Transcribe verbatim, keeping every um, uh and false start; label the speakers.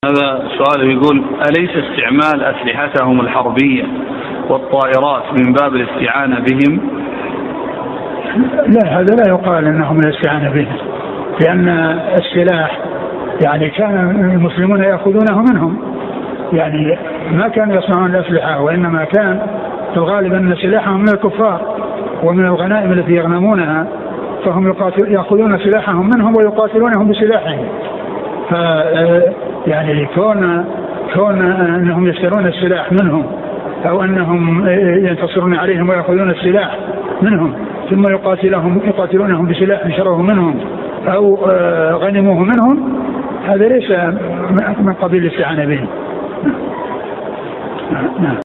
Speaker 1: هذا سؤال يقول: أليس استعمال أسلحتهم الحربية والطائرات من باب الاستعانة بهم؟
Speaker 2: لا، هذا لا يقال أنهم الاستعانة بهم، لأن السلاح يعني كان المسلمون يأخذونه منهم، يعني ما كانوا يصنعون الأسلحة، وإنما كان في الغالب أن سلاحهم من الكفار ومن الغنائم التي يغنمونها، فهم يأخذون سلاحهم منهم ويقاتلونهم بسلاحهم. ف يعني كون كون أنهم يشترون السلاح منهم أو أنهم ينتصرون عليهم ويأخذون السلاح منهم ثم يقاتلهم يقاتلونهم بسلاح شروه منهم أو غنموه منهم، هذا ليس من قبيل الاستعانة بهم.